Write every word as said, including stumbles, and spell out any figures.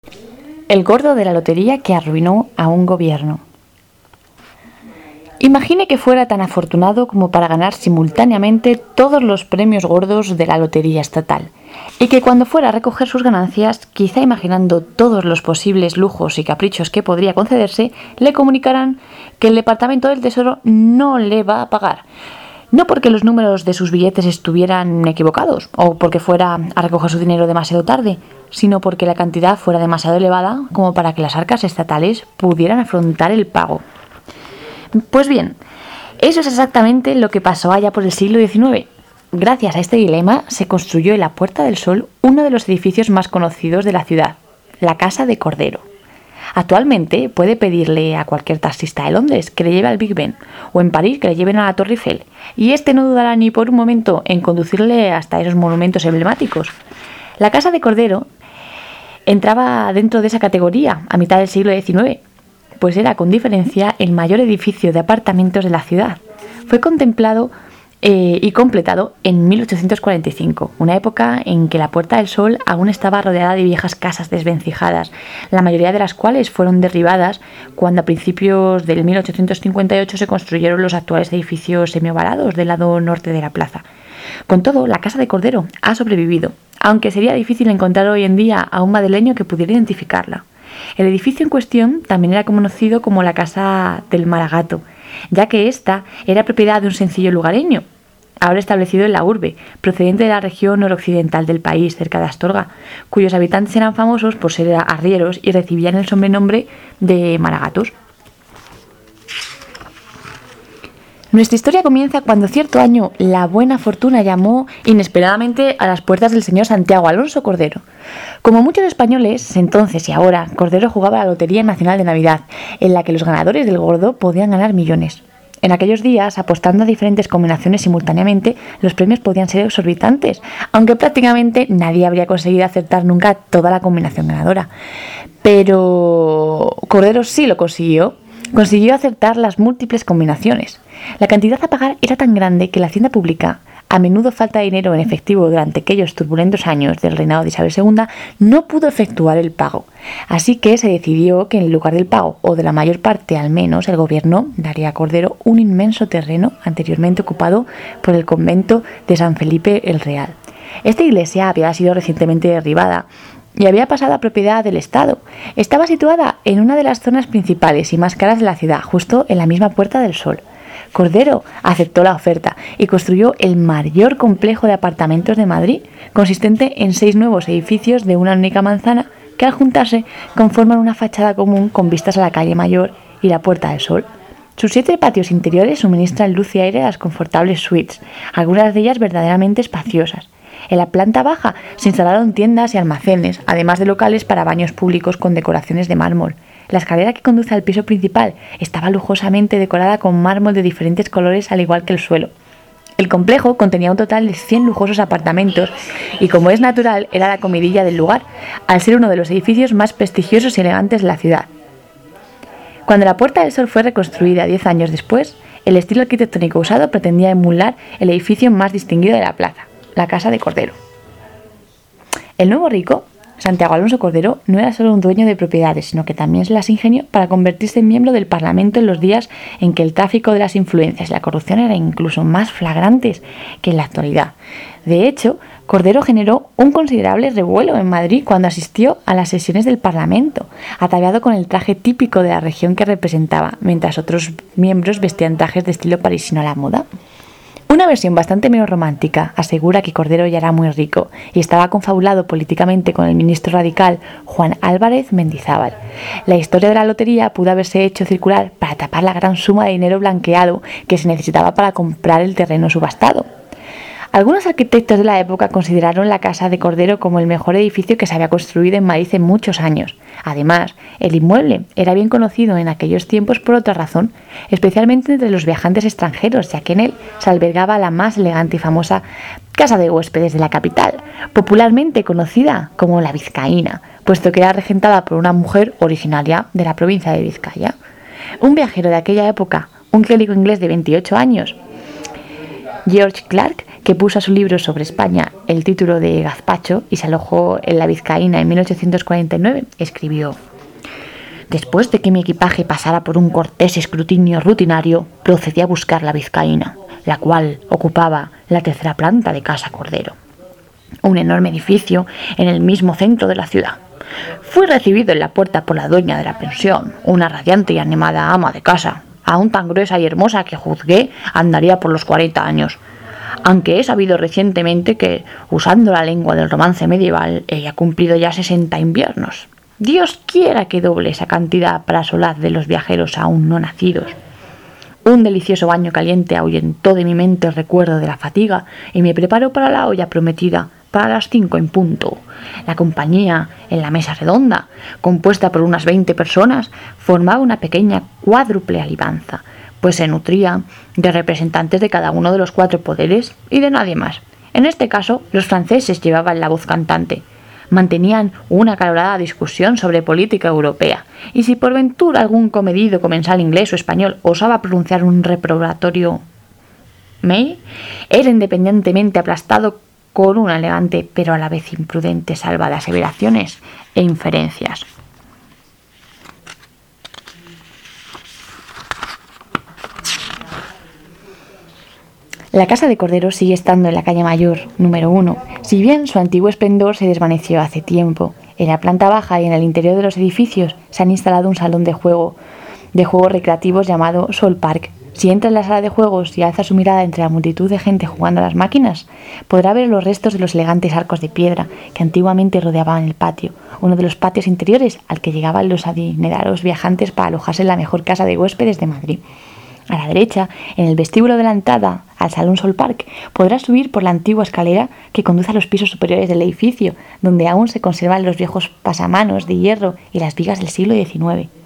El gordo de la lotería que arruinó a un gobierno. Imagine que fuera tan afortunado como para ganar simultáneamente todos los premios gordos de la lotería estatal, y que cuando fuera a recoger sus ganancias, quizá imaginando todos los posibles lujos y caprichos que podría concederse, le comunicaran que el Departamento del Tesoro no le va a pagar. No porque los números de sus billetes estuvieran equivocados o porque fuera a recoger su dinero demasiado tarde, sino porque la cantidad fuera demasiado elevada como para que las arcas estatales pudieran afrontar el pago. Pues bien, eso es exactamente lo que pasó allá por el siglo diecinueve. Gracias a este dilema se construyó en la Puerta del Sol uno de los edificios más conocidos de la ciudad, la Casa de Cordero. Actualmente puede pedirle a cualquier taxista de Londres que le lleve al Big Ben o en París que le lleven a la Torre Eiffel, y este no dudará ni por un momento en conducirle hasta esos monumentos emblemáticos. La Casa de Cordero entraba dentro de esa categoría a mitad del siglo diecinueve, pues era con diferencia el mayor edificio de apartamentos de la ciudad. Fue contemplado Eh, y completado en mil ochocientos cuarenta y cinco, una época en que la Puerta del Sol aún estaba rodeada de viejas casas desvencijadas, la mayoría de las cuales fueron derribadas cuando a principios del mil ochocientos cincuenta y ocho se construyeron los actuales edificios semiovalados del lado norte de la plaza. Con todo, la Casa de Cordero ha sobrevivido, aunque sería difícil encontrar hoy en día a un madrileño que pudiera identificarla. El edificio en cuestión también era conocido como la Casa del Maragato, ya que ésta era propiedad de un sencillo lugareño, ahora establecido en la urbe, procedente de la región noroccidental del país, cerca de Astorga, cuyos habitantes eran famosos por ser arrieros y recibían el sobrenombre de maragatos. Nuestra historia comienza cuando cierto año la buena fortuna llamó inesperadamente a las puertas del señor Santiago Alonso Cordero. Como muchos españoles, entonces y ahora, Cordero jugaba la Lotería Nacional de Navidad, en la que los ganadores del gordo podían ganar millones. En aquellos días, apostando a diferentes combinaciones simultáneamente, los premios podían ser exorbitantes, aunque prácticamente nadie habría conseguido acertar nunca toda la combinación ganadora. Pero Cordero sí lo consiguió. Consiguió acertar las múltiples combinaciones. La cantidad a pagar era tan grande que la hacienda pública, a menudo falta de dinero en efectivo durante aquellos turbulentos años del reinado de Isabel segunda, no pudo efectuar el pago. Así que se decidió que en lugar del pago, o de la mayor parte al menos, el gobierno daría a Cordero un inmenso terreno anteriormente ocupado por el convento de San Felipe el Real. Esta iglesia había sido recientemente derribada y había pasado a propiedad del Estado. Estaba situada en una de las zonas principales y más caras de la ciudad, justo en la misma Puerta del Sol. Cordero aceptó la oferta y construyó el mayor complejo de apartamentos de Madrid, consistente en seis nuevos edificios de una única manzana que al juntarse conforman una fachada común con vistas a la calle Mayor y la Puerta del Sol. Sus siete patios interiores suministran luz y aire a las confortables suites, algunas de ellas verdaderamente espaciosas. En la planta baja se instalaron tiendas y almacenes, además de locales para baños públicos con decoraciones de mármol. La escalera que conduce al piso principal estaba lujosamente decorada con mármol de diferentes colores, al igual que el suelo. El complejo contenía un total de cien lujosos apartamentos y, como es natural, era la comidilla del lugar, al ser uno de los edificios más prestigiosos y elegantes de la ciudad. Cuando la Puerta del Sol fue reconstruida diez años después, el estilo arquitectónico usado pretendía emular el edificio más distinguido de la plaza, la Casa de Cordero. El nuevo rico, Santiago Alonso Cordero, no era solo un dueño de propiedades, sino que también se las ingenió para convertirse en miembro del Parlamento en los días en que el tráfico de las influencias y la corrupción eran incluso más flagrantes que en la actualidad. De hecho, Cordero generó un considerable revuelo en Madrid cuando asistió a las sesiones del Parlamento, ataviado con el traje típico de la región que representaba, mientras otros miembros vestían trajes de estilo parisino a la moda. Una versión bastante menos romántica asegura que Cordero ya era muy rico y estaba confabulado políticamente con el ministro radical Juan Álvarez Mendizábal. La historia de la lotería pudo haberse hecho circular para tapar la gran suma de dinero blanqueado que se necesitaba para comprar el terreno subastado. Algunos arquitectos de la época consideraron la Casa de Cordero como el mejor edificio que se había construido en Madrid en muchos años. Además, el inmueble era bien conocido en aquellos tiempos por otra razón, especialmente entre los viajantes extranjeros, ya que en él se albergaba la más elegante y famosa casa de huéspedes de la capital, popularmente conocida como la Vizcaína, puesto que era regentada por una mujer originaria de la provincia de Vizcaya. Un viajero de aquella época, un clérigo inglés de veintiocho años, George Clark, que puso a su libro sobre España el título de Gazpacho y se alojó en la Vizcaína en mil ochocientos cuarenta y nueve, escribió: después de que mi equipaje pasara por un cortés escrutinio rutinario, procedí a buscar la Vizcaína, la cual ocupaba la tercera planta de Casa Cordero, un enorme edificio en el mismo centro de la ciudad. Fui recibido en la puerta por la dueña de la pensión, una radiante y animada ama de casa, aún tan gruesa y hermosa que juzgué andaría por los cuarenta años, aunque he sabido recientemente que, usando la lengua del romance medieval, ella ha cumplido ya sesenta inviernos. Dios quiera que doble esa cantidad para solaz de los viajeros aún no nacidos. Un delicioso baño caliente ahuyentó de mi mente el recuerdo de la fatiga y me preparó para la olla prometida para las cinco en punto. La compañía, en la mesa redonda, compuesta por unas veinte personas, formaba una pequeña cuádruple alianza, pues se nutría de representantes de cada uno de los cuatro poderes y de nadie más. En este caso, los franceses llevaban la voz cantante. Mantenían una acalorada discusión sobre política europea, y si por ventura algún comedido comensal inglés o español osaba pronunciar un reprobatorio «May», era independientemente aplastado con una elegante pero a la vez imprudente salva de aseveraciones e inferencias. La Casa de Cordero sigue estando en la calle Mayor, número uno, si bien su antiguo esplendor se desvaneció hace tiempo. En la planta baja y en el interior de los edificios se han instalado un salón de juego de juegos recreativos llamado Sol Park. Si entra en la sala de juegos y alza su mirada entre la multitud de gente jugando a las máquinas, podrá ver los restos de los elegantes arcos de piedra que antiguamente rodeaban el patio, uno de los patios interiores al que llegaban los adinerados viajantes para alojarse en la mejor casa de huéspedes de Madrid. A la derecha, en el vestíbulo de la entrada al Salón Sol Park, podrá subir por la antigua escalera que conduce a los pisos superiores del edificio, donde aún se conservan los viejos pasamanos de hierro y las vigas del siglo diecinueve.